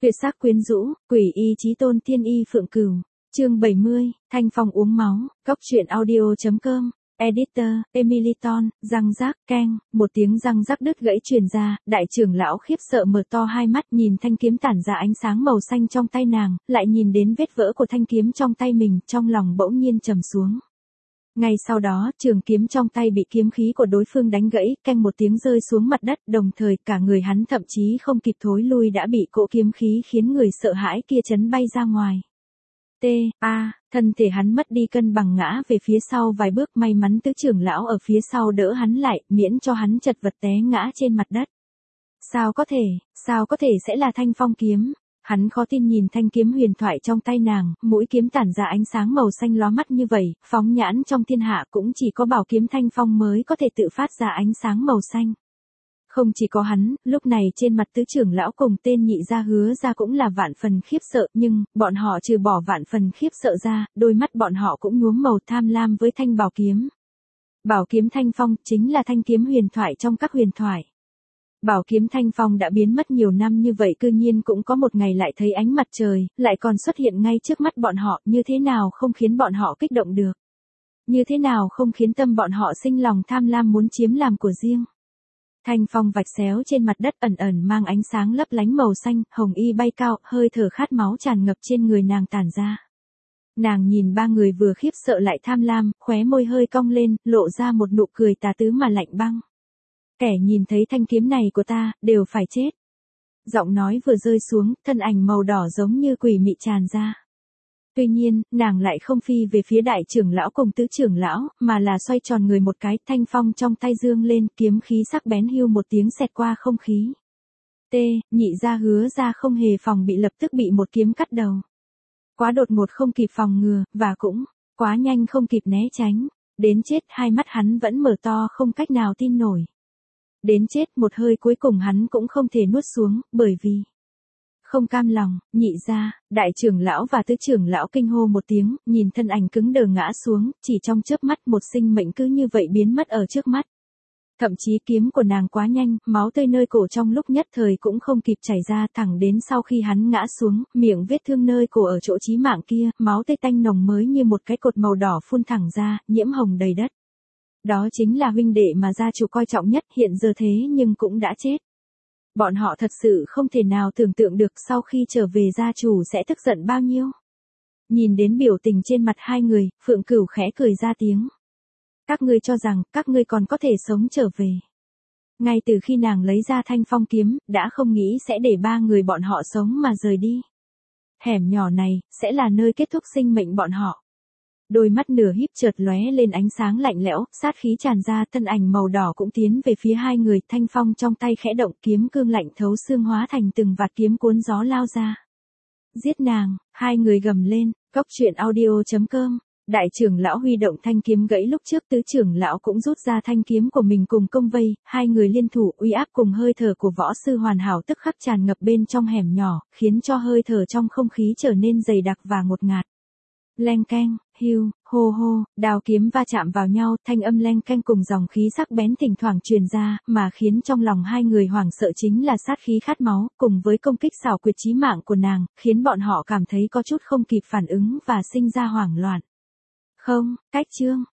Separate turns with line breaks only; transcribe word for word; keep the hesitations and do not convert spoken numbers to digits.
Tuyệt sắc quyến rũ, quỷ y chí tôn tiên y phượng cửu. Chương bảy mươi, Thanh Phong uống máu, Cốc truyện audio chấm com. Editor, Emily Ton, răng rác, keng, một tiếng răng rắc đứt gãy truyền ra, đại trưởng lão khiếp sợ mở to hai mắt nhìn thanh kiếm tản ra ánh sáng màu xanh trong tay nàng, lại nhìn đến vết vỡ của thanh kiếm trong tay mình, trong lòng bỗng nhiên trầm xuống. Ngay sau đó, trường kiếm trong tay bị kiếm khí của đối phương đánh gãy, keng một tiếng rơi xuống mặt đất, đồng thời cả người hắn thậm chí không kịp thối lui đã bị cỗ kiếm khí khiến người sợ hãi kia chấn bay ra ngoài. T, A, thân thể hắn mất đi cân bằng ngã về phía sau vài bước, may mắn tứ trưởng lão ở phía sau đỡ hắn lại, miễn cho hắn chật vật té ngã trên mặt đất. Sao có thể, sao có thể sẽ là Thanh Phong kiếm? Hắn khó tin nhìn thanh kiếm huyền thoại trong tay nàng, mũi kiếm tản ra ánh sáng màu xanh lóa mắt như vậy, phóng nhãn trong thiên hạ cũng chỉ có bảo kiếm Thanh Phong mới có thể tự phát ra ánh sáng màu xanh. Không chỉ có hắn, lúc này trên mặt tứ trưởng lão cùng tên nhị gia Hứa ra cũng là vạn phần khiếp sợ, nhưng, bọn họ trừ bỏ vạn phần khiếp sợ ra, đôi mắt bọn họ cũng nhuốm màu tham lam với thanh bảo kiếm. Bảo kiếm Thanh Phong chính là thanh kiếm huyền thoại trong các huyền thoại. Bảo kiếm Thanh Phong đã biến mất nhiều năm như vậy cư nhiên cũng có một ngày lại thấy ánh mặt trời, lại còn xuất hiện ngay trước mắt bọn họ, như thế nào không khiến bọn họ kích động được. Như thế nào không khiến tâm bọn họ sinh lòng tham lam muốn chiếm làm của riêng. Thanh phong vạch xéo trên mặt đất ẩn ẩn mang ánh sáng lấp lánh màu xanh, hồng y bay cao, hơi thở khát máu tràn ngập trên người nàng tản ra. Nàng nhìn ba người vừa khiếp sợ lại tham lam, khóe môi hơi cong lên, lộ ra một nụ cười tà tứ mà lạnh băng. Kẻ nhìn thấy thanh kiếm này của ta, đều phải chết. Giọng nói vừa rơi xuống, thân ảnh màu đỏ giống như quỷ mị tràn ra. Tuy nhiên, nàng lại không phi về phía đại trưởng lão cùng tứ trưởng lão, mà là xoay tròn người một cái, thanh phong trong tay dương lên, kiếm khí sắc bén hưu một tiếng xẹt qua không khí. T, nhị gia Hứa ra không hề phòng bị lập tức bị một kiếm cắt đầu. Quá đột ngột không kịp phòng ngừa, và cũng, quá nhanh không kịp né tránh. Đến chết hai mắt hắn vẫn mở to không cách nào tin nổi. Đến chết một hơi cuối cùng hắn cũng không thể nuốt xuống, bởi vì... Không cam lòng, nhị gia, đại trưởng lão và tứ trưởng lão kinh hô một tiếng, nhìn thân ảnh cứng đờ ngã xuống, chỉ trong chớp mắt một sinh mệnh cứ như vậy biến mất ở trước mắt. Thậm chí kiếm của nàng quá nhanh, máu tươi nơi cổ trong lúc nhất thời cũng không kịp chảy ra, thẳng đến sau khi hắn ngã xuống, miệng vết thương nơi cổ ở chỗ chí mạng kia, máu tươi tanh nồng mới như một cái cột màu đỏ phun thẳng ra, nhiễm hồng đầy đất. Đó chính là huynh đệ mà gia chủ coi trọng nhất, hiện giờ thế nhưng cũng đã chết. Bọn họ thật sự không thể nào tưởng tượng được sau khi trở về gia chủ sẽ tức giận bao nhiêu. Nhìn đến biểu tình trên mặt hai người, Phượng Cửu khẽ cười ra tiếng. Các ngươi cho rằng, các ngươi còn có thể sống trở về. Ngay từ khi nàng lấy ra thanh phong kiếm, đã không nghĩ sẽ để ba người bọn họ sống mà rời đi. Hẻm nhỏ này, sẽ là nơi kết thúc sinh mệnh bọn họ. Đôi mắt nửa híp chợt lóe lên ánh sáng lạnh lẽo, sát khí tràn ra, thân ảnh màu đỏ cũng tiến về phía hai người, thanh phong trong tay khẽ động, kiếm cương lạnh thấu xương hóa thành từng vạt kiếm cuốn gió lao ra. Giết nàng, hai người gầm lên, Cốc truyện audio chấm com. Đại trưởng lão huy động thanh kiếm gãy lúc trước, tứ trưởng lão cũng rút ra thanh kiếm của mình cùng công vây, hai người liên thủ, uy áp cùng hơi thở của võ sư hoàn hảo tức khắc tràn ngập bên trong hẻm nhỏ, khiến cho hơi thở trong không khí trở nên dày đặc và ngột ngạt. Leng keng, hiu, hô hô, đao kiếm va chạm vào nhau, thanh âm leng keng cùng dòng khí sắc bén thỉnh thoảng truyền ra, mà khiến trong lòng hai người hoảng sợ chính là sát khí khát máu, cùng với công kích xảo quyệt chí mạng của nàng, khiến bọn họ cảm thấy có chút không kịp phản ứng và sinh ra hoảng loạn. Không, cách chương,